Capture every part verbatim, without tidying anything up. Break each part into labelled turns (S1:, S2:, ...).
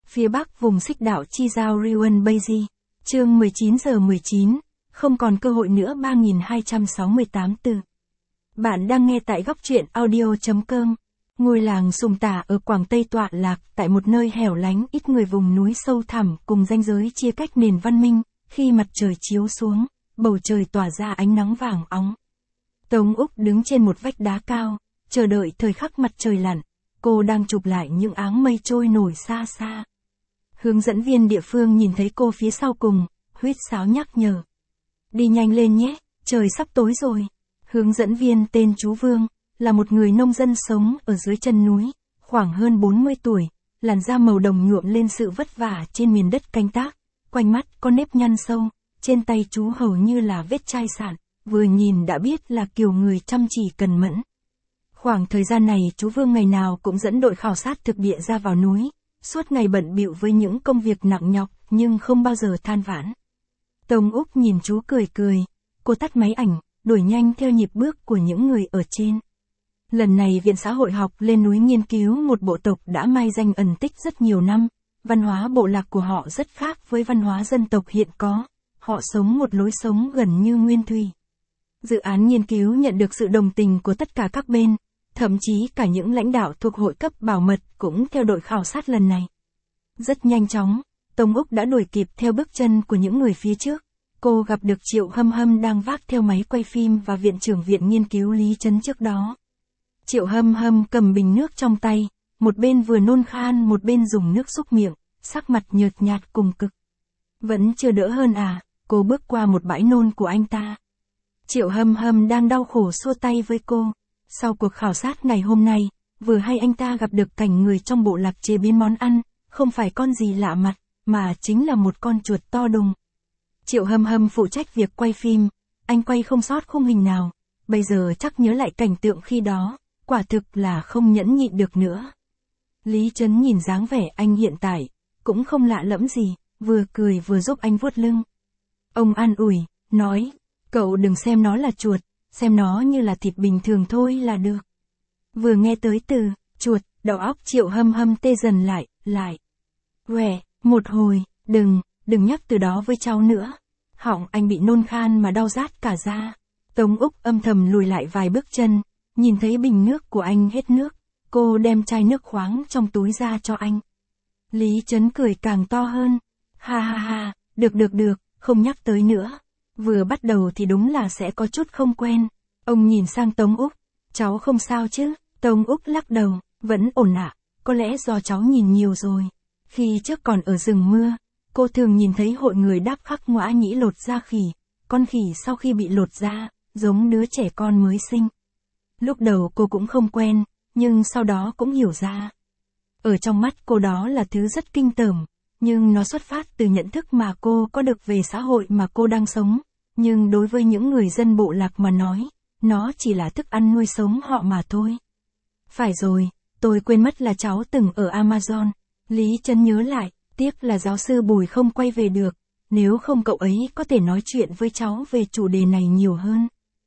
S1: phía bắc vùng xích đạo chi giao Riwan Beiji. Chương mười chín giờ mười chín, không còn cơ hội nữa. Ba nghìn hai trăm sáu mươi tám từ. Bạn đang nghe tại góc truyện audio chấm com. Ngôi làng Sùng Tả ở Quảng Tây tọa lạc tại một nơi hẻo lánh ít người vùng núi sâu thẳm cùng ranh giới chia cách nền văn minh. Khi mặt trời chiếu xuống, bầu trời tỏa ra ánh nắng vàng óng. Tống Úc đứng trên một vách đá cao, chờ đợi thời khắc mặt trời lặn. Cô đang chụp lại những áng mây trôi nổi xa xa. Hướng dẫn viên địa phương nhìn thấy cô phía sau cùng, huýt sáo nhắc nhở. Đi nhanh lên nhé, trời sắp tối rồi. Hướng dẫn viên tên chú Vương, là một người nông dân sống ở dưới chân núi, khoảng hơn bốn mươi tuổi, làn da màu đồng nhuộm lên sự vất vả trên miền đất canh tác, quanh mắt có nếp nhăn sâu, trên tay chú hầu như là vết chai sạn, vừa nhìn đã biết là kiểu người chăm chỉ cần mẫn. Khoảng thời gian này chú Vương ngày nào cũng dẫn đội khảo sát thực địa ra vào núi, suốt ngày bận bịu với những công việc nặng nhọc nhưng không bao giờ than vãn. Tống Úc nhìn chú cười cười, cô tắt máy ảnh, đuổi nhanh theo nhịp bước của những người ở trên. Lần này Viện Xã hội học lên núi nghiên cứu một bộ tộc đã mai danh ẩn tích rất nhiều năm, văn hóa bộ lạc của họ rất khác với văn hóa dân tộc hiện có, họ sống một lối sống gần như nguyên thủy. Dự án nghiên cứu nhận được sự đồng tình của tất cả các bên, thậm chí cả những lãnh đạo thuộc hội cấp bảo mật cũng theo đội khảo sát lần này. Rất nhanh chóng, Tống Úc đã đuổi kịp theo bước chân của những người phía trước. Cô gặp được Triệu Hâm Hâm đang vác theo máy quay phim và Viện trưởng Viện Nghiên cứu Lý Trấn trước đó. Triệu Hâm Hâm cầm bình nước trong tay, một bên vừa nôn khan một bên dùng nước súc miệng, sắc mặt nhợt nhạt cùng cực. Vẫn chưa đỡ hơn à, cô bước qua một bãi nôn của anh ta. Triệu Hâm Hâm đang đau khổ xua tay với cô. Sau cuộc khảo sát ngày hôm nay, vừa hay anh ta gặp được cảnh người trong bộ lạc chế biến món ăn, không phải con gì lạ mặt, mà chính là một con chuột to đùng. Triệu Hâm Hâm phụ trách việc quay phim, anh quay không sót khung hình nào, bây giờ chắc nhớ lại cảnh tượng khi đó, quả thực là không nhẫn nhịn được nữa. Lý Trấn nhìn dáng vẻ anh hiện tại, cũng không lạ lẫm gì, vừa cười vừa giúp anh vuốt lưng. Ông an ủi, nói, cậu đừng xem nó là chuột, xem nó như là thịt bình thường thôi là được. Vừa nghe tới từ, chuột, đầu óc Triệu Hâm Hâm tê dần lại, lại. Quẻ, một hồi, đừng, đừng nhắc từ đó với cháu nữa. Họng anh bị nôn khan mà đau rát cả da. Tống Úc âm thầm lùi lại vài bước chân, nhìn thấy bình nước của anh hết nước, cô đem chai nước khoáng trong túi ra cho anh. Lý Trấn cười càng to hơn. Ha ha ha, được được được, không nhắc tới nữa. Vừa bắt đầu thì đúng là sẽ có chút không quen. Ông nhìn sang Tống Úc, cháu không sao chứ? Tống Úc lắc đầu, vẫn ổn ạ, có lẽ do cháu nhìn nhiều rồi. Khi trước còn ở rừng mưa, cô thường nhìn thấy hội người đáp khắc ngõa nhĩ lột da khỉ, con khỉ sau khi bị lột da, giống đứa trẻ con mới sinh. Lúc đầu cô cũng không quen, nhưng sau đó cũng hiểu ra. Ở trong mắt cô đó là thứ rất kinh tởm, nhưng nó xuất phát từ nhận thức mà cô có được về xã hội mà cô đang sống. Nhưng đối với những người dân bộ lạc mà nói, nó chỉ là thức ăn nuôi sống họ mà thôi. Phải rồi, tôi quên mất là cháu từng ở Amazon. Lý Trấn nhớ lại, tiếc là giáo sư Bùi không quay về được, nếu không cậu ấy có thể nói chuyện với cháu về chủ đề này nhiều hơn.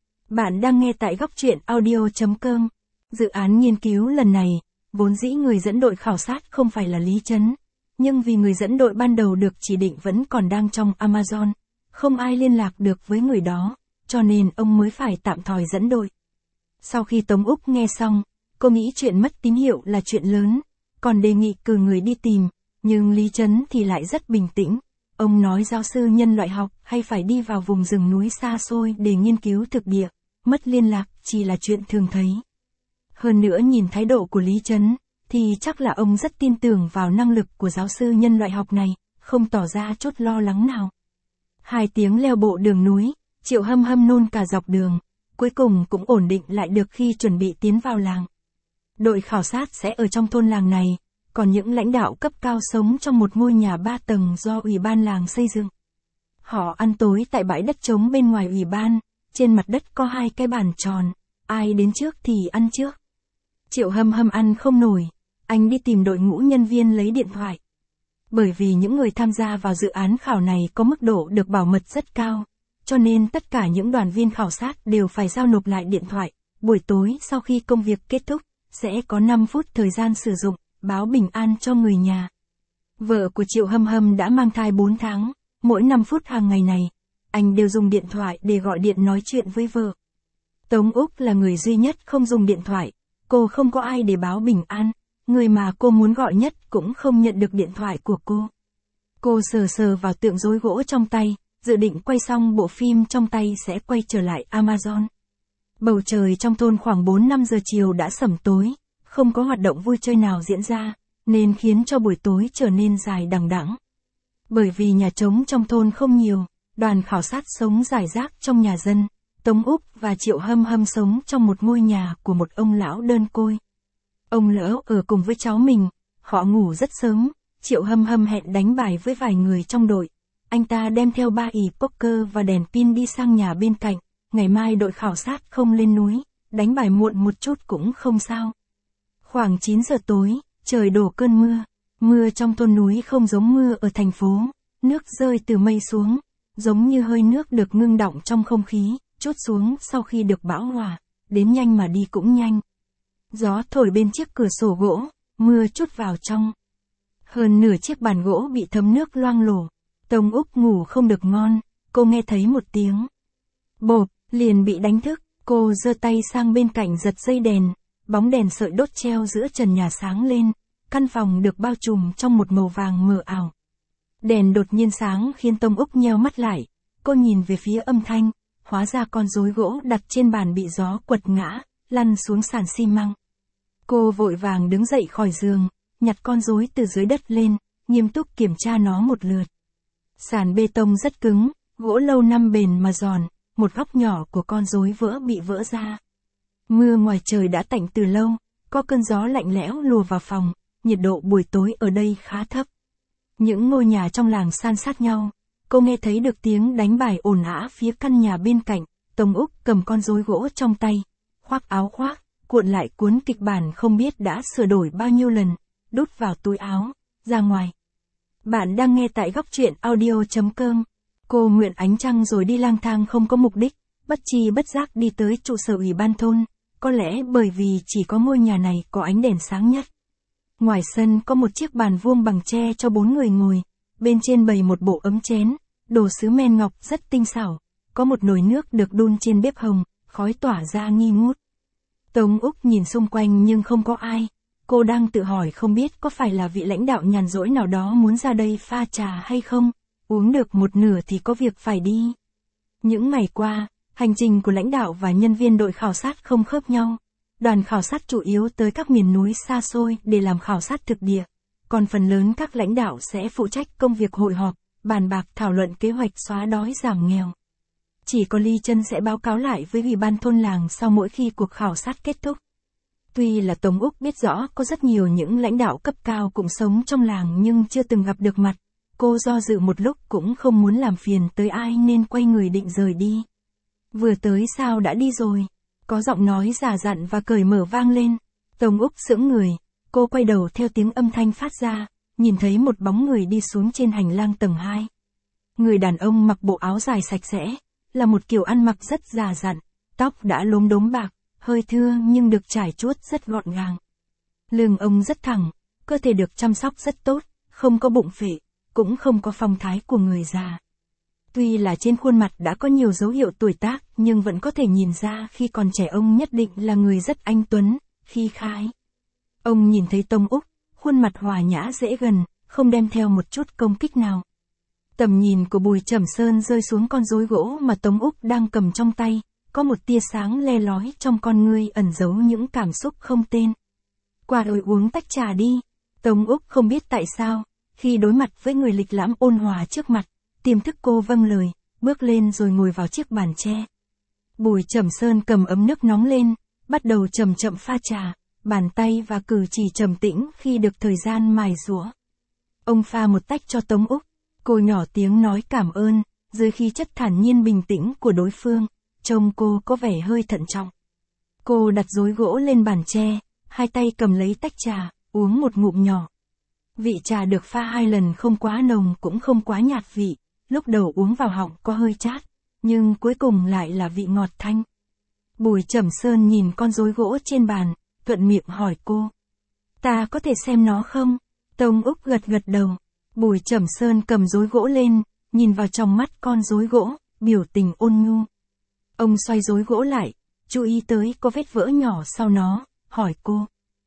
S1: Bạn đang nghe tại góc truyện audio chấm com. Dự án nghiên cứu lần này, vốn dĩ người dẫn đội khảo sát không phải là Lý Trấn, nhưng vì người dẫn đội ban đầu được chỉ định vẫn còn đang trong Amazon, không ai liên lạc được với người đó, cho nên ông mới phải tạm thời dẫn đội. Sau khi Tống Úc nghe xong, cô nghĩ chuyện mất tín hiệu là chuyện lớn, còn đề nghị cử người đi tìm, nhưng Lý Trấn thì lại rất bình tĩnh. Ông nói giáo sư nhân loại học hay phải đi vào vùng rừng núi xa xôi để nghiên cứu thực địa, mất liên lạc chỉ là chuyện thường thấy. Hơn nữa nhìn thái độ của Lý Trấn, thì chắc là ông rất tin tưởng vào năng lực của giáo sư nhân loại học này, không tỏ ra chút lo lắng nào. Hai tiếng leo bộ đường núi, Triệu Hâm Hâm nôn cả dọc đường, cuối cùng cũng ổn định lại được khi chuẩn bị tiến vào làng. Đội khảo sát sẽ ở trong thôn làng này, còn những lãnh đạo cấp cao sống trong một ngôi nhà ba tầng do ủy ban làng xây dựng. Họ ăn tối tại bãi đất trống bên ngoài ủy ban, trên mặt đất có hai cái bàn tròn, ai đến trước thì ăn trước. Triệu Hâm Hâm ăn không nổi, anh đi tìm đội ngũ nhân viên lấy điện thoại. Bởi vì những người tham gia vào dự án khảo này có mức độ được bảo mật rất cao, cho nên tất cả những đoàn viên khảo sát đều phải giao nộp lại điện thoại. Buổi tối sau khi công việc kết thúc, sẽ có năm phút thời gian sử dụng, báo bình an cho người nhà. Vợ của Triệu Hâm Hâm đã mang thai bốn tháng, mỗi năm phút hàng ngày này, anh đều dùng điện thoại để gọi điện nói chuyện với vợ. Tống Úc là người duy nhất không dùng điện thoại, cô không có ai để báo bình an, người mà cô muốn gọi nhất cũng không nhận được điện thoại của cô. Cô sờ sờ vào tượng rối gỗ trong tay, dự định quay xong bộ phim trong tay sẽ quay trở lại Amazon. Bầu trời trong thôn khoảng bốn năm giờ chiều đã sẩm tối, không có hoạt động vui chơi nào diễn ra, nên khiến cho buổi tối trở nên dài đằng đẵng. Bởi vì nhà trống trong thôn không nhiều, đoàn khảo sát sống rải rác trong nhà dân, Tống Úc và Triệu Hâm Hâm sống trong một ngôi nhà của một ông lão đơn côi. Ông lão ở cùng với cháu mình, họ ngủ rất sớm, Triệu Hâm Hâm hẹn đánh bài với vài người trong đội. Anh ta đem theo ba ỷ poker và đèn pin đi sang nhà bên cạnh, ngày mai đội khảo sát không lên núi, đánh bài muộn một chút cũng không sao. Khoảng chín giờ tối, trời đổ cơn mưa, mưa trong thôn núi không giống mưa ở thành phố, nước rơi từ mây xuống, giống như hơi nước được ngưng đọng trong không khí, trút xuống sau khi được bão hòa, đến nhanh mà đi cũng nhanh. Gió thổi bên chiếc cửa sổ gỗ, mưa trút vào trong. Hơn nửa chiếc bàn gỗ bị thấm nước loang lổ. Tống Úc ngủ không được ngon, cô nghe thấy một tiếng bộp, liền bị đánh thức, cô giơ tay sang bên cạnh giật dây đèn, bóng đèn sợi đốt treo giữa trần nhà sáng lên, căn phòng được bao trùm trong một màu vàng mờ ảo. Đèn đột nhiên sáng khiến Tống Úc nheo mắt lại, cô nhìn về phía âm thanh, hóa ra con rối gỗ đặt trên bàn bị gió quật ngã, lăn xuống sàn xi măng. Cô vội vàng đứng dậy khỏi giường, nhặt con rối từ dưới đất lên, nghiêm túc kiểm tra nó một lượt. Sàn bê tông rất cứng, gỗ lâu năm bền mà giòn, một góc nhỏ của con rối vỡ bị vỡ ra. Mưa ngoài trời đã tạnh từ lâu, có cơn gió lạnh lẽo lùa vào phòng, nhiệt độ buổi tối ở đây khá thấp. Những ngôi nhà trong làng san sát nhau, cô nghe thấy được tiếng đánh bài ồn ào phía căn nhà bên cạnh. Tống Úc cầm con rối gỗ trong tay, khoác áo khoác, cuộn lại cuốn kịch bản không biết đã sửa đổi bao nhiêu lần, đút vào túi áo, ra ngoài. Bạn đang nghe tại góc truyện audio chấm com. Cô nguyện ánh trăng rồi đi lang thang không có mục đích, bất chi bất giác đi tới trụ sở ủy ban thôn, có lẽ bởi vì chỉ có ngôi nhà này có ánh đèn sáng nhất. Ngoài sân có một chiếc bàn vuông bằng tre cho bốn người ngồi, bên trên bày một bộ ấm chén, đồ sứ men ngọc rất tinh xảo, có một nồi nước được đun trên bếp hồng, khói tỏa ra nghi ngút. Tống Úc nhìn xung quanh nhưng không có ai. Cô đang tự hỏi không biết có phải là vị lãnh đạo nhàn rỗi nào đó muốn ra đây pha trà hay không, uống được một nửa thì có việc phải đi. Những ngày qua, hành trình của lãnh đạo và nhân viên đội khảo sát không khớp nhau. Đoàn khảo sát chủ yếu tới các miền núi xa xôi để làm khảo sát thực địa, còn phần lớn các lãnh đạo sẽ phụ trách công việc hội họp, bàn bạc thảo luận kế hoạch xóa đói giảm nghèo. Chỉ có Ly Chân sẽ báo cáo lại với ủy ban thôn làng sau mỗi khi cuộc khảo sát kết thúc. Tuy là Tống Úc biết rõ có rất nhiều những lãnh đạo cấp cao cũng sống trong làng nhưng chưa từng gặp được mặt, cô do dự một lúc cũng không muốn làm phiền tới ai nên quay người định rời đi. Vừa tới sao đã đi rồi? Có giọng nói già dặn và cởi mở vang lên. Tống Úc sững người, cô quay đầu theo tiếng âm thanh phát ra, nhìn thấy một bóng người đi xuống trên hành lang tầng hai. Người đàn ông mặc bộ áo dài sạch sẽ, là một kiểu ăn mặc rất già dặn, tóc đã lốm đốm bạc, hơi thưa nhưng được trải chuốt rất gọn gàng. Lưng ông rất thẳng, cơ thể được chăm sóc rất tốt, không có bụng phệ, cũng không có phong thái của người già. Tuy là trên khuôn mặt đã có nhiều dấu hiệu tuổi tác nhưng vẫn có thể nhìn ra khi còn trẻ ông nhất định là người rất anh tuấn, khí khái. Ông nhìn thấy Tống Úc, khuôn mặt hòa nhã dễ gần, không đem theo một chút công kích nào. Tầm nhìn của Bùi Trầm Sơn rơi xuống con rối gỗ mà Tống Úc đang cầm trong tay, có một tia sáng le lói trong con ngươi ẩn giấu những cảm xúc không tên. Qua rồi uống tách trà đi. Tống Úc không biết tại sao, khi đối mặt với người lịch lãm ôn hòa trước mặt, tiềm thức cô vâng lời, bước lên rồi ngồi vào chiếc bàn tre. Bùi Trầm Sơn cầm ấm nước nóng lên, bắt đầu chậm chậm pha trà, bàn tay và cử chỉ trầm tĩnh khi được thời gian mài giũa. Ông pha một tách cho Tống Úc, cô nhỏ tiếng nói cảm ơn, dưới khí chất thản nhiên bình tĩnh của đối phương, trông cô có vẻ hơi thận trọng. Cô đặt rối gỗ lên bàn tre, hai tay cầm lấy tách trà, uống một ngụm nhỏ. Vị trà được pha hai lần không quá nồng cũng không quá nhạt vị, lúc đầu uống vào họng có hơi chát, nhưng cuối cùng lại là vị ngọt thanh. Bùi Trầm Sơn nhìn con rối gỗ trên bàn, thuận miệng hỏi cô. Ta có thể xem nó không? Tống Úc gật gật đầu, Bùi Trầm Sơn cầm rối gỗ lên, nhìn vào trong mắt con rối gỗ, biểu tình ôn nhu. Ông xoay rối gỗ lại, chú ý tới có vết vỡ nhỏ sau nó, hỏi cô.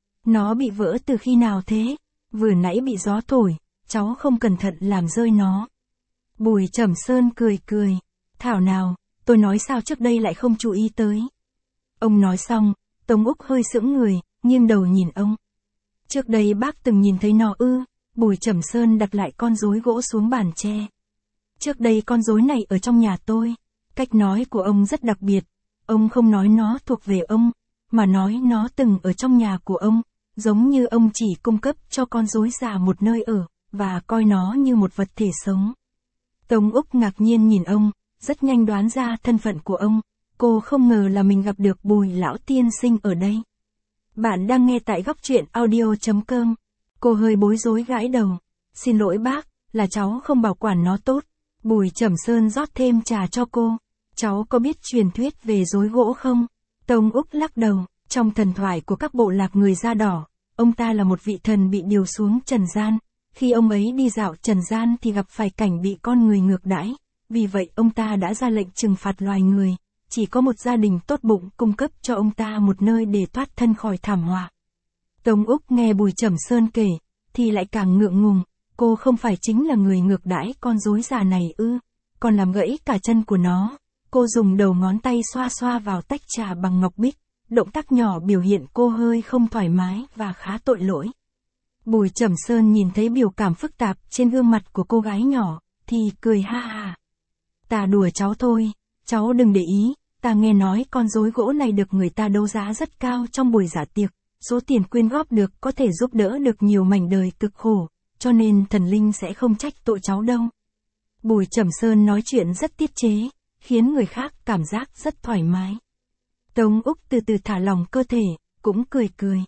S1: Nó bị vỡ từ khi nào thế? Vừa nãy bị gió thổi, cháu không cẩn thận làm rơi nó. Bùi Trầm Sơn cười cười. Thảo nào, tôi nói sao trước đây lại không chú ý tới. Ông nói xong, Tống Úc hơi sững người, nghiêng đầu nhìn ông. Trước đây bác từng nhìn thấy nó ư? Bùi Trầm Sơn đặt lại con rối gỗ xuống bàn tre. Trước đây con rối này ở trong nhà tôi. Cách nói của ông rất đặc biệt. Ông không nói nó thuộc về ông, mà nói nó từng ở trong nhà của ông, giống như ông chỉ cung cấp cho con rối già một nơi ở, và coi nó như một vật thể sống. Tống Úc ngạc nhiên nhìn ông, rất nhanh đoán ra thân phận của ông. Cô không ngờ là mình gặp được Bùi lão tiên sinh ở đây. Bạn đang nghe tại góc truyện audio chấm com. Cô hơi bối rối gãi đầu. Xin lỗi bác, là cháu không bảo quản nó tốt. Bùi Trầm Sơn rót thêm trà cho cô. Cháu có biết truyền thuyết về rối gỗ không? Tống Úc lắc đầu. Trong thần thoại của các bộ lạc người da đỏ, ông ta là một vị thần bị điều xuống trần gian. Khi ông ấy đi dạo trần gian thì gặp phải cảnh bị con người ngược đãi. Vì vậy ông ta đã ra lệnh trừng phạt loài người. Chỉ có một gia đình tốt bụng cung cấp cho ông ta một nơi để thoát thân khỏi thảm họa. Tống Úc nghe Bùi Trầm Sơn kể, thì lại càng ngượng ngùng. Cô không phải chính là người ngược đãi con rối già này ư? Còn làm gãy cả chân của nó. Cô dùng đầu ngón tay xoa xoa vào tách trà bằng ngọc bích. Động tác nhỏ biểu hiện cô hơi không thoải mái và khá tội lỗi. Bùi Trầm Sơn nhìn thấy biểu cảm phức tạp trên gương mặt của cô gái nhỏ, thì cười ha ha. Ta đùa cháu thôi, cháu đừng để ý, ta nghe nói con rối gỗ này được người ta đấu giá rất cao trong buổi dạ tiệc, số tiền quyên góp được có thể giúp đỡ được nhiều mảnh đời cực khổ, cho nên thần linh sẽ không trách tội cháu đâu. Bùi Trầm Sơn nói chuyện rất tiết chế, khiến người khác cảm giác rất thoải mái. Tống Úc từ từ thả lỏng cơ thể, cũng cười cười.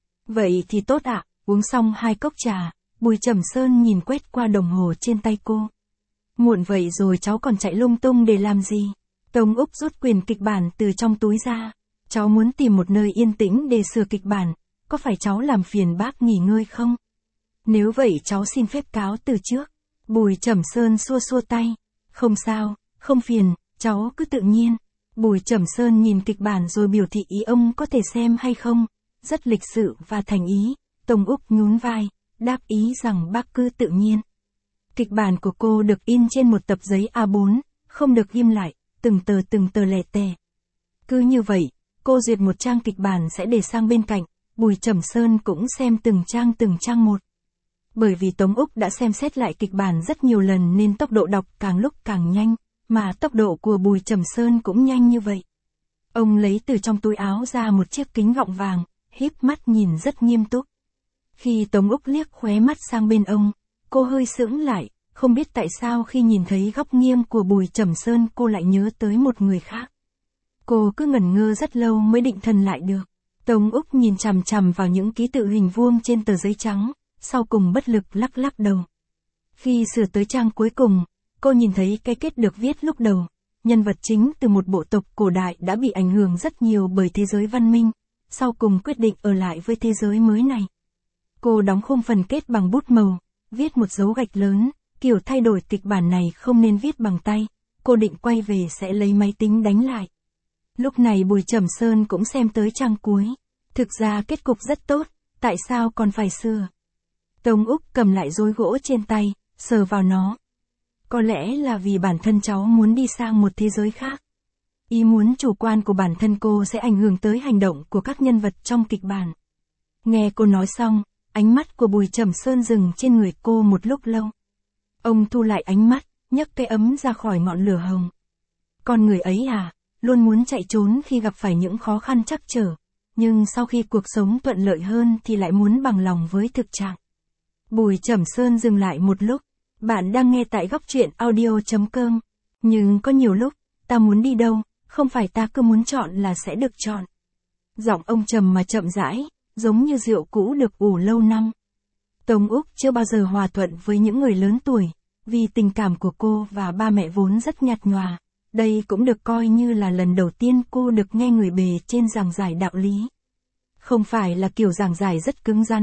S1: Vậy thì tốt ạ, uống xong hai cốc trà, Bùi Trầm Sơn nhìn quét qua đồng hồ trên tay cô. Muộn vậy rồi cháu còn chạy lung tung để làm gì? Tống Úc rút quyền kịch bản từ trong túi ra. Cháu muốn tìm một nơi yên tĩnh để sửa kịch bản, có phải cháu làm phiền bác nghỉ ngơi không? Nếu vậy cháu xin phép cáo từ trước. Bùi Trầm Sơn xua xua tay. Không sao, không phiền, cháu cứ tự nhiên. Bùi Trầm Sơn nhìn kịch bản rồi biểu thị ý ông có thể xem hay không. Rất lịch sự và thành ý. Tống Úc nhún vai, đáp ý rằng bác cứ tự nhiên. Kịch bản của cô được in trên một tập giấy A bốn, không được ghim lại, từng tờ từng tờ lẻ tẻ. Cứ như vậy, cô duyệt một trang kịch bản sẽ để sang bên cạnh, Bùi Trầm Sơn cũng xem từng trang từng trang một. Bởi vì Tống Úc đã xem xét lại kịch bản rất nhiều lần nên tốc độ đọc càng lúc càng nhanh, mà tốc độ của Bùi Trầm Sơn cũng nhanh như vậy. Ông lấy từ trong túi áo ra một chiếc kính gọng vàng, híp mắt nhìn rất nghiêm túc. Khi Tống Úc liếc khóe mắt sang bên ông, cô hơi sững lại, không biết tại sao khi nhìn thấy góc nghiêng của Bùi Trầm Sơn cô lại nhớ tới một người khác. Cô cứ ngẩn ngơ rất lâu mới định thần lại được. Tống Úc nhìn chằm chằm vào những ký tự hình vuông trên tờ giấy trắng, sau cùng bất lực lắc lắc đầu. Khi sửa tới trang cuối cùng, cô nhìn thấy cái kết được viết lúc đầu. Nhân vật chính từ một bộ tộc cổ đại đã bị ảnh hưởng rất nhiều bởi thế giới văn minh, sau cùng quyết định ở lại với thế giới mới này. Cô đóng khung phần kết bằng bút màu, viết một dấu gạch lớn, kiểu thay đổi kịch bản này không nên viết bằng tay, cô định quay về sẽ lấy máy tính đánh lại. Lúc này Bùi Trầm Sơn cũng xem tới trang cuối. Thực ra kết cục rất tốt, tại sao còn phải sửa? Tống Úc cầm lại rối gỗ trên tay, sờ vào nó. Có lẽ là vì bản thân cháu muốn đi sang một thế giới khác. Ý muốn chủ quan của bản thân cô sẽ ảnh hưởng tới hành động của các nhân vật trong kịch bản. Nghe cô nói xong, ánh mắt của Bùi Trầm Sơn dừng trên người cô một lúc lâu. Ông thu lại ánh mắt, nhấc cái ấm ra khỏi ngọn lửa hồng. Con người ấy à, luôn muốn chạy trốn khi gặp phải những khó khăn trắc trở, nhưng sau khi cuộc sống thuận lợi hơn thì lại muốn bằng lòng với thực trạng. Bùi Trầm Sơn dừng lại một lúc. Bạn đang nghe tại góc truyện audio chấm com. Nhưng có nhiều lúc, ta muốn đi đâu, không phải ta cứ muốn chọn là sẽ được chọn. Giọng ông trầm mà chậm rãi, giống như rượu cũ được ủ lâu năm. Tống Úc chưa bao giờ hòa thuận với những người lớn tuổi, vì tình cảm của cô và ba mẹ vốn rất nhạt nhòa. Đây cũng được coi như là lần đầu tiên cô được nghe người bề trên giảng giải đạo lý. Không phải là kiểu giảng giải rất cứng rắn,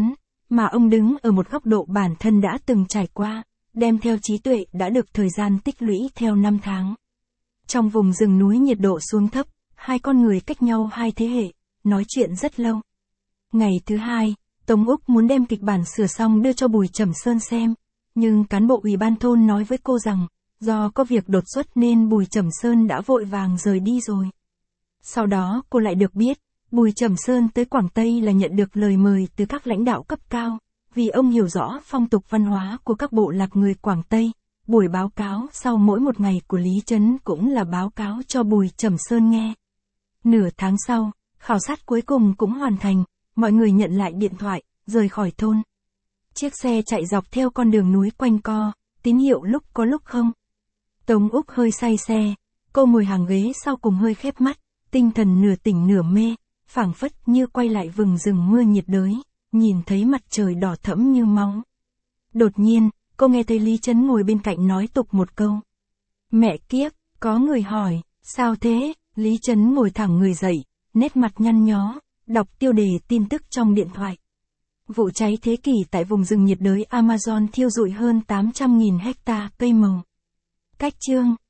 S1: mà ông đứng ở một góc độ bản thân đã từng trải qua, đem theo trí tuệ đã được thời gian tích lũy theo năm tháng. Trong vùng rừng núi nhiệt độ xuống thấp, hai con người cách nhau hai thế hệ, nói chuyện rất lâu. Ngày thứ hai, Tống Úc muốn đem kịch bản sửa xong đưa cho Bùi Trầm Sơn xem, nhưng cán bộ ủy ban thôn nói với cô rằng, do có việc đột xuất nên Bùi Trầm Sơn đã vội vàng rời đi rồi. Sau đó cô lại được biết, Bùi Trầm Sơn tới Quảng Tây là nhận được lời mời từ các lãnh đạo cấp cao, vì ông hiểu rõ phong tục văn hóa của các bộ lạc người Quảng Tây. Buổi báo cáo sau mỗi một ngày của Lý Trấn cũng là báo cáo cho Bùi Trầm Sơn nghe. Nửa tháng sau, khảo sát cuối cùng cũng hoàn thành, mọi người nhận lại điện thoại, rời khỏi thôn. Chiếc xe chạy dọc theo con đường núi quanh co, tín hiệu lúc có lúc không. Tống Úc hơi say xe, cô ngồi hàng ghế sau cùng hơi khép mắt, tinh thần nửa tỉnh nửa mê, phảng phất như quay lại vùng rừng mưa nhiệt đới, nhìn thấy mặt trời đỏ thẫm như máu. Đột nhiên, cô nghe thấy Lý Trấn ngồi bên cạnh nói tục một câu. Mẹ kiếp, có người hỏi, sao thế? Lý Trấn ngồi thẳng người dậy, nét mặt nhăn nhó, đọc tiêu đề tin tức trong điện thoại. Vụ cháy thế kỷ tại vùng rừng nhiệt đới Amazon thiêu rụi hơn tám trăm nghìn hecta cây màu. Cách chương